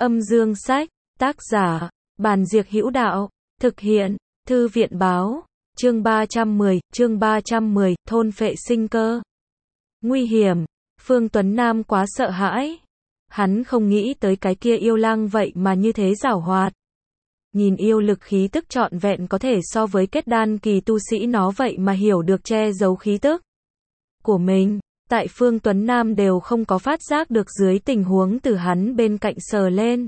Âm dương sách, tác giả, Bàn Diệc Hữu Đạo, thực hiện, Thư viện báo, chương 310, thôn phệ sinh cơ. Nguy hiểm, Phương Tuấn Nam quá sợ hãi. Hắn không nghĩ tới cái kia yêu lang vậy mà như thế giảo hoạt. Nhìn yêu lực khí tức trọn vẹn có thể so với kết đan kỳ tu sĩ nó vậy mà hiểu được che giấu khí tức của mình. Tại Phương Tuấn Nam đều không có phát giác được dưới tình huống từ hắn bên cạnh sờ lên.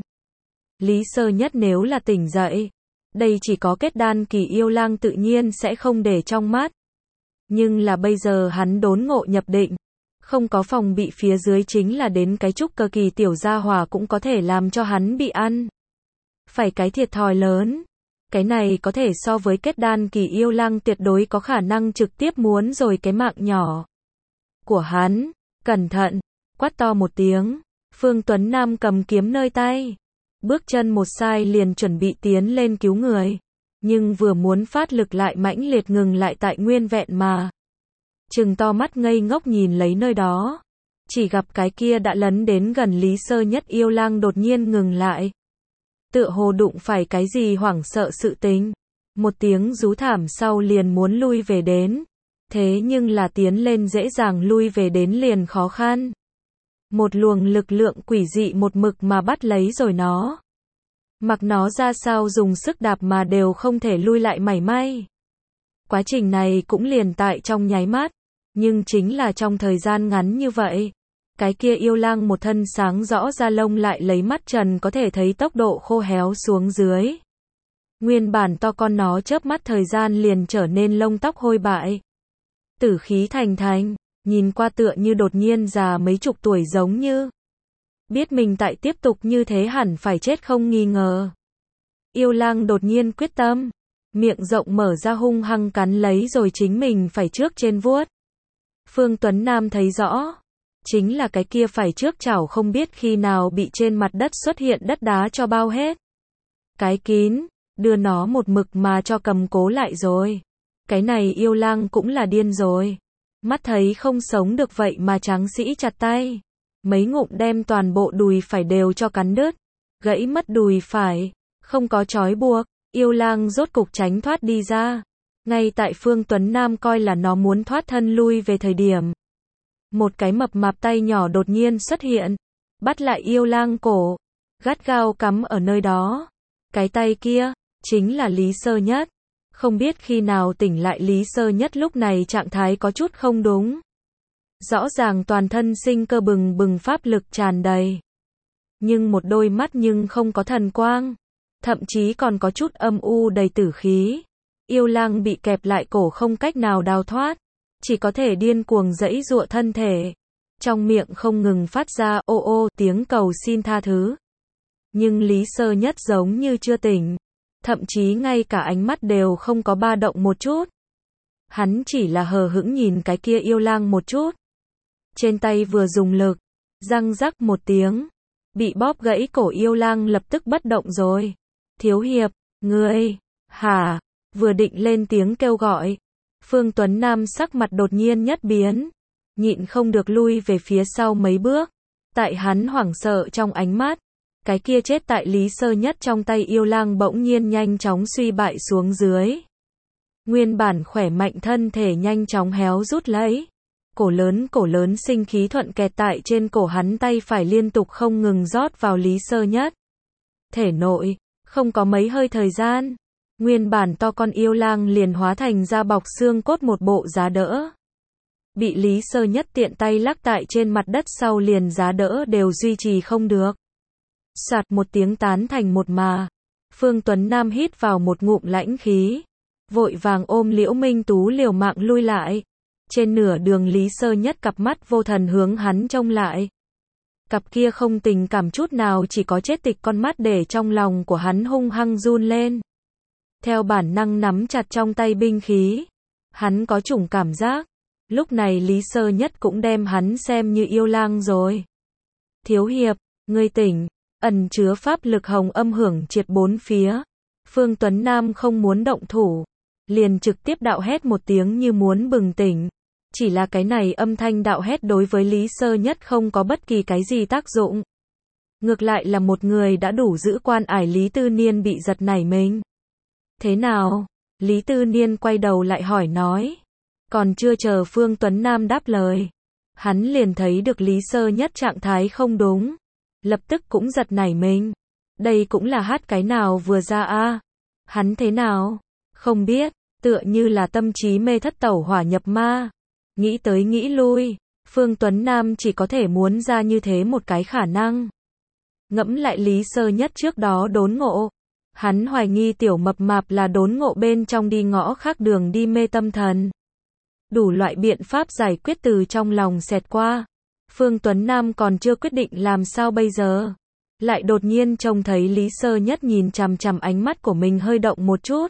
Lý Sơ Nhất nếu là tỉnh dậy, đây chỉ có kết đan kỳ yêu lang tự nhiên sẽ không để trong mắt. Nhưng là bây giờ hắn đốn ngộ nhập định, không có phòng bị phía dưới chính là đến cái trúc cơ kỳ tiểu gia hỏa cũng có thể làm cho hắn bị ăn. Phải cái thiệt thòi lớn. Cái này có thể so với kết đan kỳ yêu lang tuyệt đối có khả năng trực tiếp muốn rồi cái mạng nhỏ của hắn. Cẩn thận, quát to một tiếng. Phương Tuấn Nam cầm kiếm nơi tay. Bước chân một sai liền chuẩn bị tiến lên cứu người. Nhưng vừa muốn phát lực lại mãnh liệt ngừng lại tại nguyên vẹn mà. Trừng to mắt ngây ngốc nhìn lấy nơi đó. Chỉ gặp cái kia đã lấn đến gần Lý Sơ Nhất yêu lang đột nhiên ngừng lại. Tựa hồ đụng phải cái gì hoảng sợ sự tình. Một tiếng rú thảm sau liền muốn lui về đến. Thế nhưng là tiến lên dễ dàng lui về đến liền khó khăn. Một luồng lực lượng quỷ dị một mực mà bắt lấy rồi nó. Mặc nó ra sao dùng sức đạp mà đều không thể lui lại mảy may. Quá trình này cũng liền tại trong nháy mắt. Nhưng chính là trong thời gian ngắn như vậy. Cái kia yêu lang một thân sáng rõ da lông lại lấy mắt trần có thể thấy tốc độ khô héo xuống dưới. Nguyên bản to con nó chớp mắt thời gian liền trở nên lông tóc hôi bại. Tử khí thành thành, nhìn qua tựa như đột nhiên già mấy chục tuổi giống như. Biết mình tại tiếp tục như thế hẳn phải chết không nghi ngờ. Yêu lang đột nhiên quyết tâm. Miệng rộng mở ra hung hăng cắn lấy rồi chính mình phải trước trên vuốt. Phương Tuấn Nam thấy rõ. Chính là cái kia phải trước chảo không biết khi nào bị trên mặt đất xuất hiện đất đá cho bao hết. Cái kín, đưa nó một mực mà cho cầm cố lại rồi. Cái này yêu lang cũng là điên rồi. Mắt thấy không sống được vậy mà tráng sĩ chặt tay. Mấy ngụm đem toàn bộ đùi phải đều cho cắn đứt. Gãy mất đùi phải. Không có trói buộc. Yêu lang rốt cục tránh thoát đi ra. Ngay tại Phương Tuấn Nam coi là nó muốn thoát thân lui về thời điểm. Một cái mập mạp tay nhỏ đột nhiên xuất hiện. Bắt lại yêu lang cổ. Gắt gao cắm ở nơi đó. Cái tay kia, chính là Lý Sơ Nhất. Không biết khi nào tỉnh lại Lý Sơ Nhất lúc này trạng thái có chút không đúng. Rõ ràng toàn thân sinh cơ bừng bừng pháp lực tràn đầy. Nhưng một đôi mắt nhưng không có thần quang. Thậm chí còn có chút âm u đầy tử khí. Yêu lang bị kẹp lại cổ không cách nào đào thoát. Chỉ có thể điên cuồng giãy giụa thân thể. Trong miệng không ngừng phát ra ô ô tiếng cầu xin tha thứ. Nhưng Lý Sơ Nhất giống như chưa tỉnh. Thậm chí ngay cả ánh mắt đều không có ba động một chút. Hắn chỉ là hờ hững nhìn cái kia yêu lang một chút. Trên tay vừa dùng lực. Răng rắc một tiếng. Bị bóp gãy cổ yêu lang lập tức bất động rồi. Thiếu hiệp, ngươi, hả? Vừa định lên tiếng kêu gọi. Phương Tuấn Nam sắc mặt đột nhiên nhất biến. Nhịn không được lui về phía sau mấy bước. Tại hắn hoảng sợ trong ánh mắt. Cái kia chết tại Lý Sơ Nhất trong tay yêu lang bỗng nhiên nhanh chóng suy bại xuống dưới. Nguyên bản khỏe mạnh thân thể nhanh chóng héo rút lấy. Cổ lớn sinh khí thuận kẹt tại trên cổ hắn tay phải liên tục không ngừng rót vào Lý Sơ Nhất. Thể nội, không có mấy hơi thời gian. Nguyên bản to con yêu lang liền hóa thành da bọc xương cốt một bộ giá đỡ. Bị Lý Sơ Nhất tiện tay lắc tại trên mặt đất sau liền giá đỡ đều duy trì không được. Soạt một tiếng tán thành một mà. Phương Tuấn Nam hít vào một ngụm lãnh khí. Vội vàng ôm Liễu Minh Tú liều mạng lui lại. Trên nửa đường Lý Sơ Nhất cặp mắt vô thần hướng hắn trông lại. Cặp kia không tình cảm chút nào chỉ có chết tịch con mắt để trong lòng của hắn hung hăng run lên. Theo bản năng nắm chặt trong tay binh khí. Hắn có chủng cảm giác. Lúc này Lý Sơ Nhất cũng đem hắn xem như yêu lang rồi. Thiếu hiệp, ngươi tỉnh. Ẩn chứa pháp lực hồng âm hưởng triệt bốn phía. Phương Tuấn Nam không muốn động thủ. Liền trực tiếp đạo hét một tiếng như muốn bừng tỉnh. Chỉ là cái này âm thanh đạo hét đối với Lý Sơ Nhất không có bất kỳ cái gì tác dụng. Ngược lại là một người đã đủ giữ quan ải Lý Tư Niên bị giật nảy mình. Thế nào? Lý Tư Niên quay đầu lại hỏi nói. Còn chưa chờ Phương Tuấn Nam đáp lời. Hắn liền thấy được Lý Sơ Nhất trạng thái không đúng. Lập tức cũng giật nảy mình. Đây cũng là hát cái nào vừa ra a? Hắn thế nào? Không biết, tựa như là tâm trí mê thất tẩu hỏa nhập ma. Nghĩ tới nghĩ lui, Phương Tuấn Nam chỉ có thể muốn ra như thế một cái khả năng. Ngẫm lại Lý Sơ Nhất trước đó đốn ngộ. Hắn hoài nghi tiểu mập mạp là đốn ngộ bên trong đi ngõ khác đường đi mê tâm thần. Đủ loại biện pháp giải quyết từ trong lòng xẹt qua. Phương Tuấn Nam còn chưa quyết định làm sao bây giờ. Lại đột nhiên trông thấy Lý Sơ Nhất nhìn chằm chằm ánh mắt của mình hơi động một chút.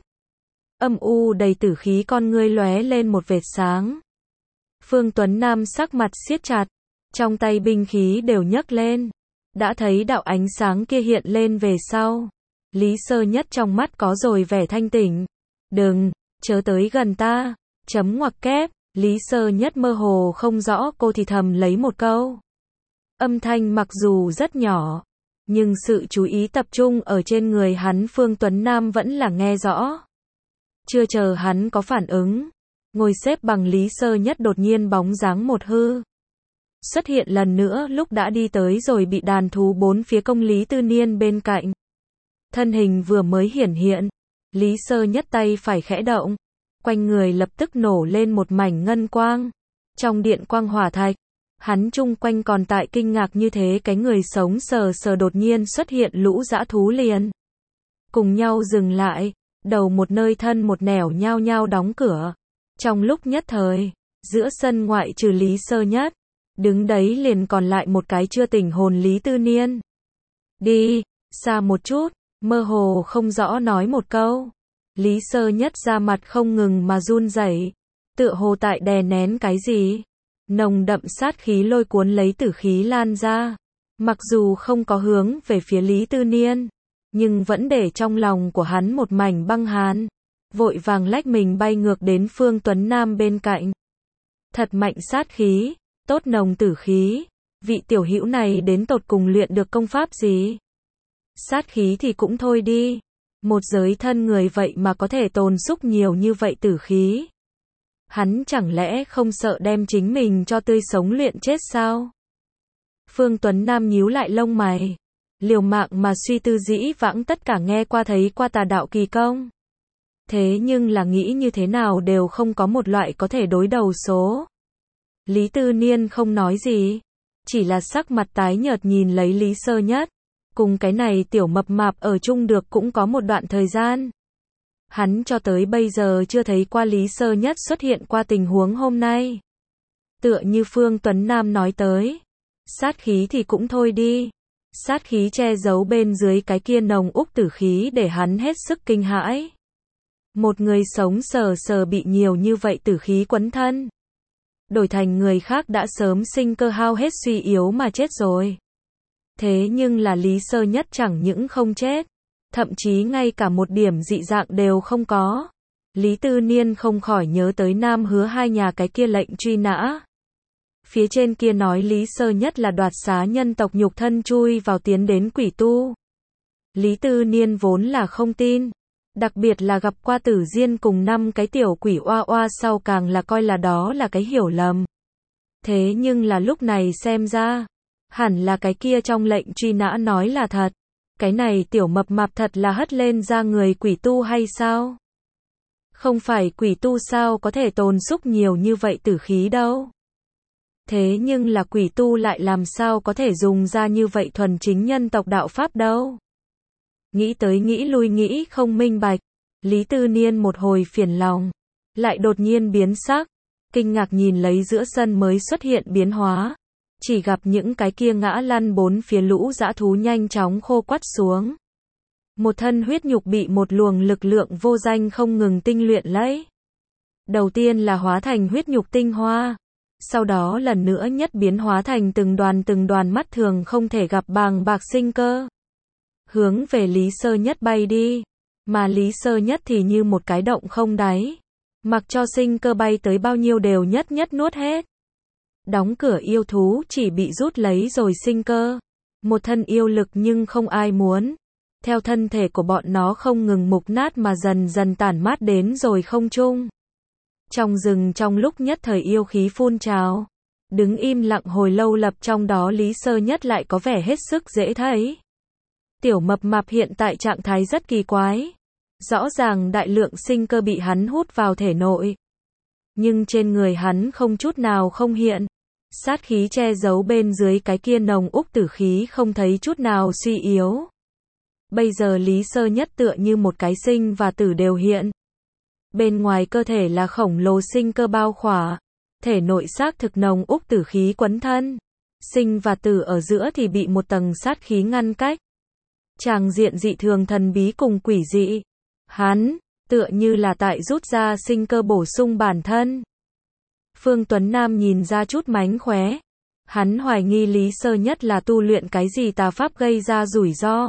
Âm u đầy tử khí con ngươi lóe lên một vệt sáng. Phương Tuấn Nam sắc mặt siết chặt. Trong tay binh khí đều nhấc lên. Đã thấy đạo ánh sáng kia hiện lên về sau. Lý Sơ Nhất trong mắt có rồi vẻ thanh tỉnh. Đừng, chớ tới gần ta. Chấm ngoặc kép. Lý Sơ Nhất mơ hồ không rõ cô thì thầm lấy một câu. Âm thanh mặc dù rất nhỏ. Nhưng sự chú ý tập trung ở trên người hắn Phương Tuấn Nam vẫn là nghe rõ. Chưa chờ hắn có phản ứng. Ngồi xếp bằng Lý Sơ Nhất đột nhiên bóng dáng một hư. Xuất hiện lần nữa lúc đã đi tới rồi bị đàn thú bốn phía công Lý Tư Niên bên cạnh. Thân hình vừa mới hiển hiện. Lý Sơ Nhất tay phải khẽ động. Quanh người lập tức nổ lên một mảnh ngân quang. Trong điện quang hỏa thạch. Hắn chung quanh còn tại kinh ngạc như thế cái người sống sờ sờ đột nhiên xuất hiện lũ dã thú liền. Cùng nhau dừng lại, đầu một nơi thân một nẻo nhao nhao đóng cửa. Trong lúc nhất thời, giữa sân ngoại trừ Lý Sơ Nhất, đứng đấy liền còn lại một cái chưa tỉnh hồn Lý Tư Niên. Đi, xa một chút, mơ hồ không rõ nói một câu. Lý Sơ Nhất ra mặt không ngừng mà run rẩy, tựa hồ tại đè nén cái gì. Nồng đậm sát khí lôi cuốn lấy tử khí lan ra. Mặc dù không có hướng về phía Lý Tư Niên, nhưng vẫn để trong lòng của hắn một mảnh băng hàn. Vội vàng lách mình bay ngược đến Phương Tuấn Nam bên cạnh. Thật mạnh sát khí, tốt nồng tử khí. Vị tiểu hữu này đến tột cùng luyện được công pháp gì? Sát khí thì cũng thôi đi. Một giới thân người vậy mà có thể tồn xúc nhiều như vậy tử khí. Hắn chẳng lẽ không sợ đem chính mình cho tươi sống luyện chết sao? Phương Tuấn Nam nhíu lại lông mày. Liều mạng mà suy tư dĩ vãng tất cả nghe qua thấy qua tà đạo kỳ công. Thế nhưng là nghĩ như thế nào đều không có một loại có thể đối đầu số. Lý Tư Niên không nói gì. Chỉ là sắc mặt tái nhợt nhìn lấy Lý Sơ Nhất. Cùng cái này tiểu mập mạp ở chung được cũng có một đoạn thời gian. Hắn cho tới bây giờ chưa thấy qua Lý Sơ Nhất xuất hiện qua tình huống hôm nay. Tựa như Phương Tuấn Nam nói tới. Sát khí thì cũng thôi đi. Sát khí che giấu bên dưới cái kia nồng úc tử khí để hắn hết sức kinh hãi. Một người sống sờ sờ bị nhiều như vậy tử khí quấn thân. Đổi thành người khác đã sớm sinh cơ hao hết suy yếu mà chết rồi. Thế nhưng là Lý Sơ Nhất chẳng những không chết. Thậm chí ngay cả một điểm dị dạng đều không có. Lý Tư Niên không khỏi nhớ tới Nam Hứa hai nhà cái kia lệnh truy nã. Phía trên kia nói Lý Sơ Nhất là đoạt xá nhân tộc nhục thân chui vào tiến đến quỷ tu. Lý Tư Niên vốn là không tin. Đặc biệt là gặp qua Tử Diên cùng 5 cái tiểu quỷ oa oa sau càng là coi là đó là cái hiểu lầm. Thế nhưng là lúc này xem ra, hẳn là cái kia trong lệnh truy nã nói là thật. Cái này tiểu mập mạp thật là hất lên ra người quỷ tu hay sao? Không phải quỷ tu sao có thể tồn xúc nhiều như vậy tử khí đâu. Thế nhưng là quỷ tu lại làm sao có thể dùng ra như vậy thuần chính nhân tộc đạo pháp đâu. Nghĩ tới nghĩ lui nghĩ không minh bạch. Lý Tư Niên một hồi phiền lòng. Lại đột nhiên biến sắc. Kinh ngạc nhìn lấy giữa sân mới xuất hiện biến hóa. Chỉ gặp những cái kia ngã lăn bốn phía lũ dã thú nhanh chóng khô quắt xuống. Một thân huyết nhục bị một luồng lực lượng vô danh không ngừng tinh luyện lấy. Đầu tiên là hóa thành huyết nhục tinh hoa. Sau đó lần nữa nhất biến hóa thành từng đoàn mắt thường không thể gặp bàng bạc sinh cơ. Hướng về Lý Sơ Nhất bay đi. Mà Lý Sơ Nhất thì như một cái động không đáy. Mặc cho sinh cơ bay tới bao nhiêu đều nhất nuốt hết. Đóng cửa yêu thú chỉ bị rút lấy rồi sinh cơ. Một thân yêu lực nhưng không ai muốn. Theo thân thể của bọn nó không ngừng mục nát mà dần dần tản mát đến rồi không trung. Trong rừng trong lúc nhất thời yêu khí phun trào. Đứng im lặng hồi lâu lập trong đó Lý Sơ Nhất lại có vẻ hết sức dễ thấy. Tiểu mập mạp hiện tại trạng thái rất kỳ quái. Rõ ràng đại lượng sinh cơ bị hắn hút vào thể nội. Nhưng trên người hắn không chút nào không hiện. Sát khí che giấu bên dưới cái kia nồng úc tử khí không thấy chút nào suy yếu. Bây giờ Lý Sơ Nhất tựa như một cái sinh và tử đều hiện. Bên ngoài cơ thể là khổng lồ sinh cơ bao khỏa. Thể nội xác thực nồng úc tử khí quấn thân. Sinh và tử ở giữa thì bị một tầng sát khí ngăn cách. Tràng diện dị thường thần bí cùng quỷ dị. Hắn, tựa như là tại rút ra sinh cơ bổ sung bản thân. Phương Tuấn Nam nhìn ra chút mánh khóe. Hắn hoài nghi Lý Sơ Nhất là tu luyện cái gì tà pháp gây ra rủi ro.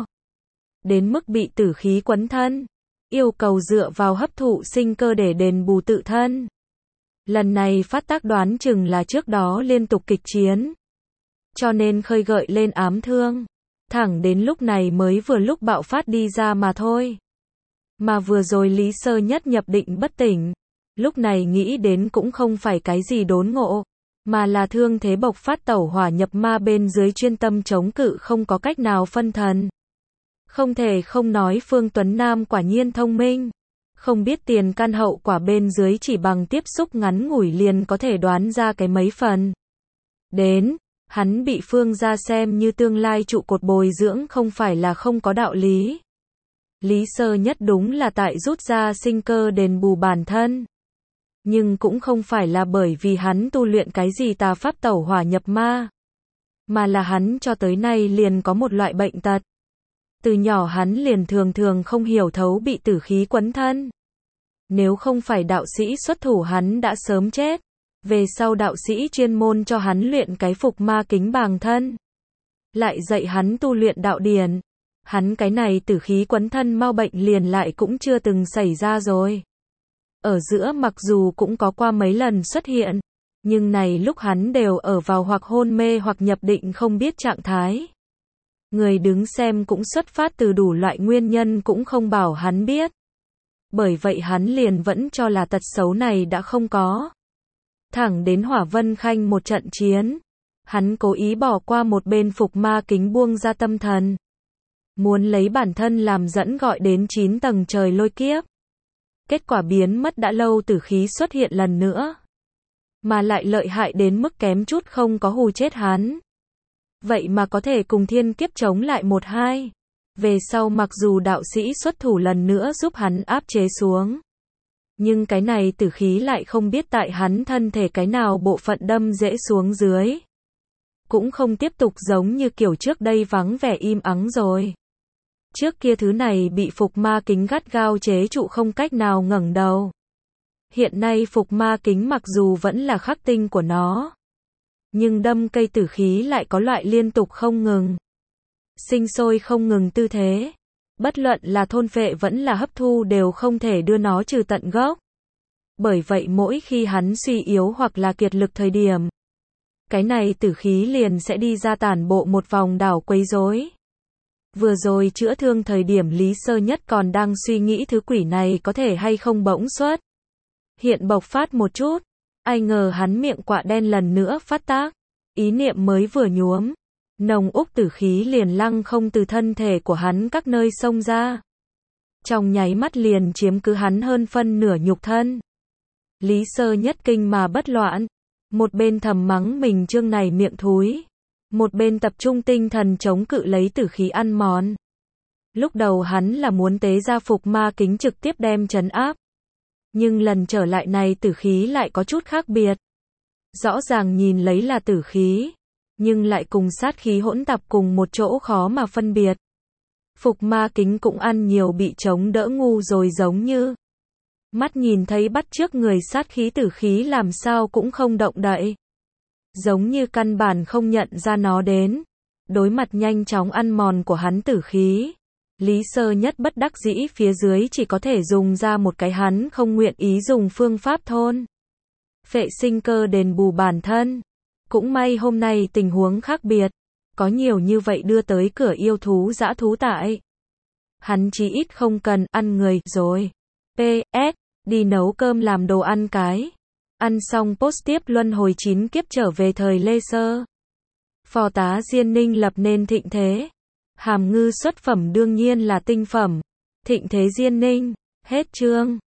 Đến mức bị tử khí quấn thân. Yêu cầu dựa vào hấp thụ sinh cơ để đền bù tự thân. Lần này phát tác đoán chừng là trước đó liên tục kịch chiến. Cho nên khơi gợi lên ám thương. Thẳng đến lúc này mới vừa lúc bạo phát đi ra mà thôi. Mà vừa rồi Lý Sơ Nhất nhập định bất tỉnh. Lúc này nghĩ đến cũng không phải cái gì đốn ngộ. Mà là thương thế bộc phát tẩu hỏa nhập ma bên dưới chuyên tâm chống cự không có cách nào phân thần. Không thể không nói Phương Tuấn Nam quả nhiên thông minh. Không biết tiền căn hậu quả bên dưới chỉ bằng tiếp xúc ngắn ngủi liền có thể đoán ra cái mấy phần. Đến, hắn bị Phương gia xem như tương lai trụ cột bồi dưỡng không phải là không có đạo lý. Lý Sơ Nhất đúng là tại rút ra sinh cơ đền bù bản thân. Nhưng cũng không phải là bởi vì hắn tu luyện cái gì tà pháp tẩu hỏa nhập ma. Mà là hắn cho tới nay liền có một loại bệnh tật. Từ nhỏ hắn liền thường không hiểu thấu bị tử khí quấn thân. Nếu không phải đạo sĩ xuất thủ hắn đã sớm chết. Về sau đạo sĩ chuyên môn cho hắn luyện cái phục ma kính bàng thân. Lại dạy hắn tu luyện đạo điển. Hắn cái này tử khí quấn thân mau bệnh liền lại cũng chưa từng xảy ra rồi. Ở giữa mặc dù cũng có qua mấy lần xuất hiện. Nhưng này lúc hắn đều ở vào hoặc hôn mê hoặc nhập định không biết trạng thái. Người đứng xem cũng xuất phát từ đủ loại nguyên nhân cũng không bảo hắn biết. Bởi vậy hắn liền vẫn cho là tật xấu này đã không có. Thẳng đến Hỏa Vân Khanh một trận chiến. Hắn cố ý bỏ qua một bên phục ma kính buông ra tâm thần. Muốn lấy bản thân làm dẫn gọi đến 9 tầng trời lôi kiếp. Kết quả biến mất đã lâu tử khí xuất hiện lần nữa. Mà lại lợi hại đến mức kém chút không có hù chết hắn. Vậy mà có thể cùng thiên kiếp chống lại 1-2. Về sau mặc dù đạo sĩ xuất thủ lần nữa giúp hắn áp chế xuống. Nhưng cái này tử khí lại không biết tại hắn thân thể cái nào bộ phận đâm dễ xuống dưới. Cũng không tiếp tục giống như kiểu trước đây vắng vẻ im ắng rồi. Trước kia thứ này bị phục ma kính gắt gao chế trụ không cách nào ngẩng đầu. Hiện nay phục ma kính mặc dù vẫn là khắc tinh của nó. Nhưng đâm cây tử khí lại có loại liên tục không ngừng. Sinh sôi không ngừng tư thế. Bất luận là thôn phệ vẫn là hấp thu đều không thể đưa nó trừ tận gốc. Bởi vậy mỗi khi hắn suy yếu hoặc là kiệt lực thời điểm. Cái này tử khí liền sẽ đi ra tản bộ một vòng đảo quấy rối. Vừa rồi chữa thương thời điểm Lý Sơ Nhất còn đang suy nghĩ thứ quỷ này có thể hay không bỗng xuất. Hiện bộc phát một chút. Ai ngờ hắn miệng quạ đen lần nữa phát tác. Ý niệm mới vừa nhuốm. Nồng úc tử khí liền lăng không từ thân thể của hắn các nơi xông ra. Trong nháy mắt liền chiếm cứ hắn hơn phân nửa nhục thân. Lý Sơ Nhất kinh mà bất loạn. Một bên thầm mắng mình chương này miệng thúi. Một bên tập trung tinh thần chống cự lấy tử khí ăn mòn. Lúc đầu hắn là muốn tế ra phục ma kính trực tiếp đem trấn áp. Nhưng lần trở lại này tử khí lại có chút khác biệt. Rõ ràng nhìn lấy là tử khí. Nhưng lại cùng sát khí hỗn tạp cùng một chỗ khó mà phân biệt. Phục ma kính cũng ăn nhiều bị chống đỡ ngu rồi giống như. Mắt nhìn thấy bắt trước người sát khí tử khí làm sao cũng không động đậy. Giống như căn bản không nhận ra nó đến. Đối mặt nhanh chóng ăn mòn của hắn tử khí. Lý Sơ Nhất bất đắc dĩ phía dưới chỉ có thể dùng ra một cái hắn không nguyện ý dùng phương pháp thôn. Phệ sinh cơ đền bù bản thân. Cũng may hôm nay tình huống khác biệt. có nhiều như vậy đưa tới cửa yêu thú dã thú tại. Hắn chí ít không cần ăn người rồi. PS, đi nấu cơm làm đồ ăn cái. Ăn xong post tiếp luân hồi 9 kiếp trở về thời Lê Sơ. Phò tá Diên Ninh lập nên thịnh thế. Hàm ngư xuất phẩm đương nhiên là tinh phẩm. Thịnh thế Diên Ninh. Hết chương.